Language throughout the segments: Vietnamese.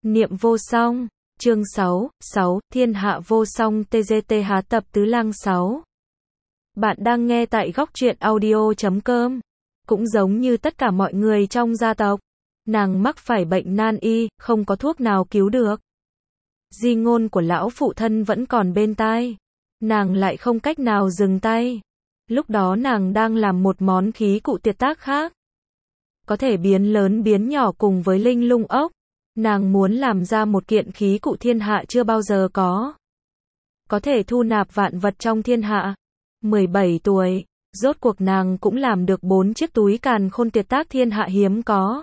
Niệm vô song. Chương 6, Thiên hạ vô song TGTH tập tứ lang 6. Bạn đang nghe tại góc truyện audio.com. Cũng giống như tất cả mọi người trong gia tộc, nàng mắc phải bệnh nan y, không có thuốc nào cứu được. Di ngôn của lão phụ thân vẫn còn bên tai. Nàng lại không cách nào dừng tay. Lúc đó nàng đang làm một món khí cụ tuyệt tác khác. Có thể biến lớn biến nhỏ cùng với linh lung ốc. Nàng muốn làm ra một kiện khí cụ thiên hạ chưa bao giờ có. Có thể thu nạp vạn vật trong thiên hạ. 17 tuổi, rốt cuộc nàng cũng làm được 4 chiếc túi càn khôn tuyệt tác thiên hạ hiếm có.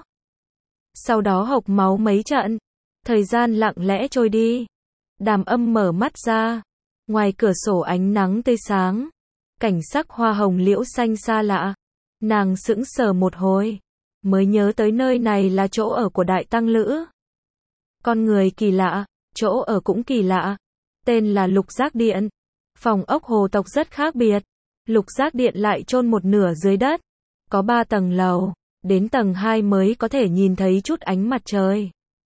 Sau đó hộc máu mấy trận. Thời gian lặng lẽ trôi đi. Đàm Âm mở mắt ra. Ngoài cửa sổ ánh nắng tươi sáng. Cảnh sắc hoa hồng liễu xanh xa lạ. Nàng sững sờ một hồi. Mới nhớ tới nơi này là chỗ ở của Đại Tăng Lữ. Con người kỳ lạ, chỗ ở cũng kỳ lạ. Tên là Lục Giác Điện. Phòng ốc hồ tộc rất khác biệt. Lục Giác Điện lại chôn một nửa dưới đất. Có 3 tầng lầu. Đến tầng 2 mới có thể nhìn thấy chút ánh mặt trời.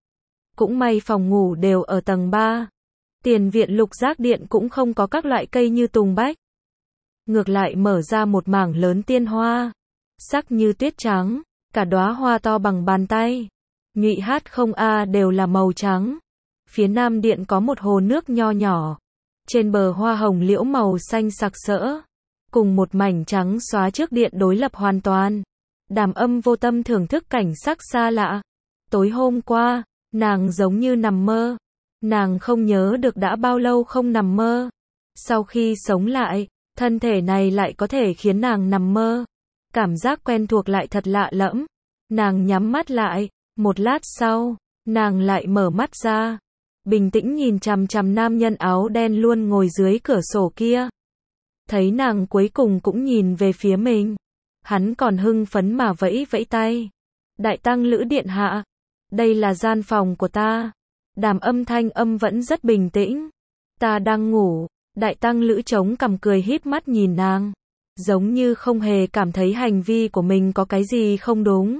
Cũng may phòng ngủ đều ở tầng 3. Tiền viện Lục Giác Điện cũng không có các loại cây như tùng bách. Ngược lại mở ra một mảng lớn tiên hoa. Sắc như tuyết trắng. Cả đóa hoa to bằng bàn tay. Nhụy hát không a đều là màu trắng. Phía nam điện có một hồ nước nho nhỏ. Trên bờ hoa hồng liễu màu xanh sặc sỡ. Cùng một mảnh trắng xóa trước điện đối lập hoàn toàn. Đàm Âm vô tâm thưởng thức cảnh sắc xa lạ. Tối hôm qua, nàng giống như nằm mơ. Nàng không nhớ được đã bao lâu không nằm mơ. Sau khi sống lại, thân thể này lại có thể khiến nàng nằm mơ. Cảm giác quen thuộc lại thật lạ lẫm. Nàng nhắm mắt lại. Một lát sau, nàng lại mở mắt ra. Bình tĩnh nhìn chằm chằm nam nhân áo đen luôn ngồi dưới cửa sổ kia. Thấy nàng cuối cùng cũng nhìn về phía mình. Hắn còn hưng phấn mà vẫy vẫy tay. Đại Tăng Lữ điện hạ. Đây là gian phòng của ta. Đàm Âm thanh âm vẫn rất bình tĩnh. Ta đang ngủ. Đại Tăng Lữ chống cằm cười híp mắt nhìn nàng. Giống như không hề cảm thấy hành vi của mình có cái gì không đúng.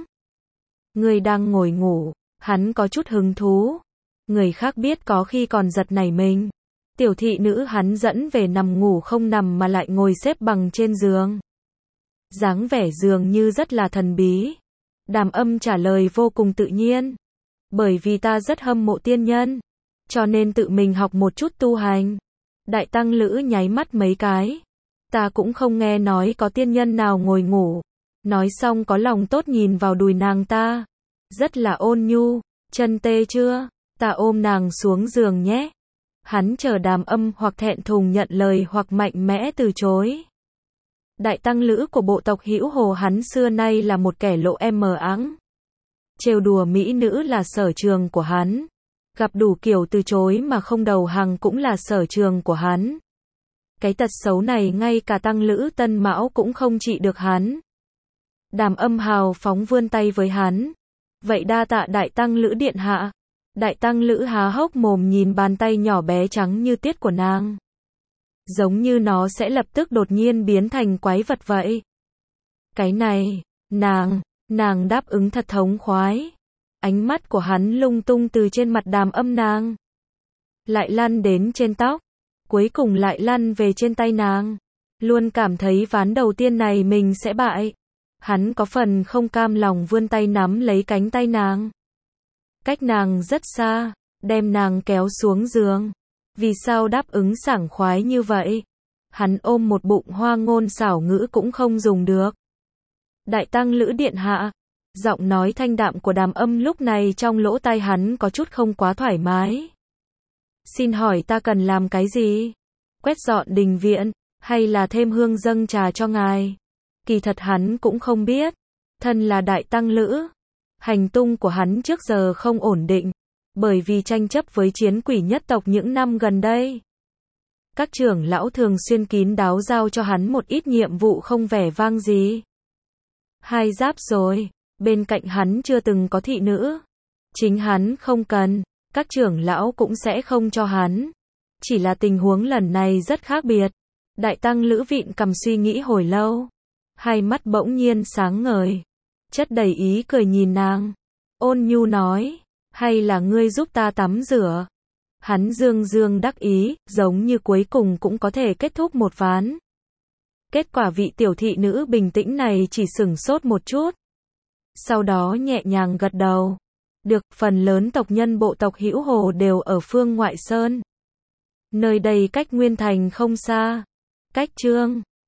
Người đang ngồi ngủ, hắn có chút hứng thú. Người khác biết có khi còn giật nảy mình. Tiểu thị nữ hắn dẫn về nằm ngủ không nằm mà lại ngồi xếp bằng trên giường. Dáng vẻ dường như rất là thần bí. Đàm Âm trả lời vô cùng tự nhiên. Bởi vì ta rất hâm mộ tiên nhân. Cho nên tự mình học một chút tu hành. Đại Tăng Lữ nháy mắt mấy cái. Ta cũng không nghe nói có tiên nhân nào ngồi ngủ. Nói xong có lòng tốt nhìn vào đùi nàng ta. Rất là ôn nhu. Chân tê chưa? Ta ôm nàng xuống giường nhé. Hắn chờ Đàm Âm hoặc thẹn thùng nhận lời hoặc mạnh mẽ từ chối. Đại Tăng Lữ của bộ tộc Hữu Hồ hắn xưa nay là một kẻ lộ mờ áng. Trêu đùa mỹ nữ là sở trường của hắn. Gặp đủ kiểu từ chối mà không đầu hàng cũng là sở trường của hắn. Cái tật xấu này ngay cả Tăng Lữ Tân Mão cũng không trị được hắn. Đàm Âm hào phóng vươn tay với hắn. Vậy đa tạ Đại Tăng Lữ điện hạ. Đại Tăng Lữ há hốc mồm nhìn bàn tay nhỏ bé trắng như tiết của nàng. Giống như nó sẽ lập tức đột nhiên biến thành quái vật vậy. Cái này, nàng đáp ứng thật thống khoái. Ánh mắt của hắn lung tung từ trên mặt Đàm Âm nàng. Lại lăn đến trên tóc. Cuối cùng lại lăn về trên tay nàng. Luôn cảm thấy ván đầu tiên này mình sẽ bại. Hắn có phần không cam lòng vươn tay nắm lấy cánh tay nàng. Cách nàng rất xa, đem nàng kéo xuống giường. Vì sao đáp ứng sảng khoái như vậy? Hắn ôm một bụng hoa ngôn xảo ngữ cũng không dùng được. Đại Tăng Lữ điện hạ. Giọng nói thanh đạm của Đàm Âm lúc này trong lỗ tai hắn có chút không quá thoải mái. Xin hỏi ta cần làm cái gì? Quét dọn đình viện, hay là thêm hương dâng trà cho ngài? Kỳ thật hắn cũng không biết. Thân là Đại Tăng Lữ. Hành tung của hắn trước giờ không ổn định. Bởi vì tranh chấp với chiến quỷ nhất tộc những năm gần đây. Các trưởng lão thường xuyên kín đáo giao cho hắn một ít nhiệm vụ không vẻ vang gì. Hai giáp rồi. Bên cạnh hắn chưa từng có thị nữ. Chính hắn không cần. Các trưởng lão cũng sẽ không cho hắn. Chỉ là tình huống lần này rất khác biệt. Đại Tăng Lữ vịn cằm suy nghĩ hồi lâu. Hai mắt bỗng nhiên sáng ngời. Chất đầy ý cười nhìn nàng. Ôn nhu nói. Hay là ngươi giúp ta tắm rửa? Hắn dương dương đắc ý, giống như cuối cùng cũng có thể kết thúc một ván. Kết quả vị tiểu thị nữ bình tĩnh này chỉ sửng sốt một chút. Sau đó nhẹ nhàng gật đầu. Được, phần lớn tộc nhân bộ tộc Hữu Hồ đều ở phương ngoại sơn. Nơi đây cách Nguyên Thành không xa. Cách Chương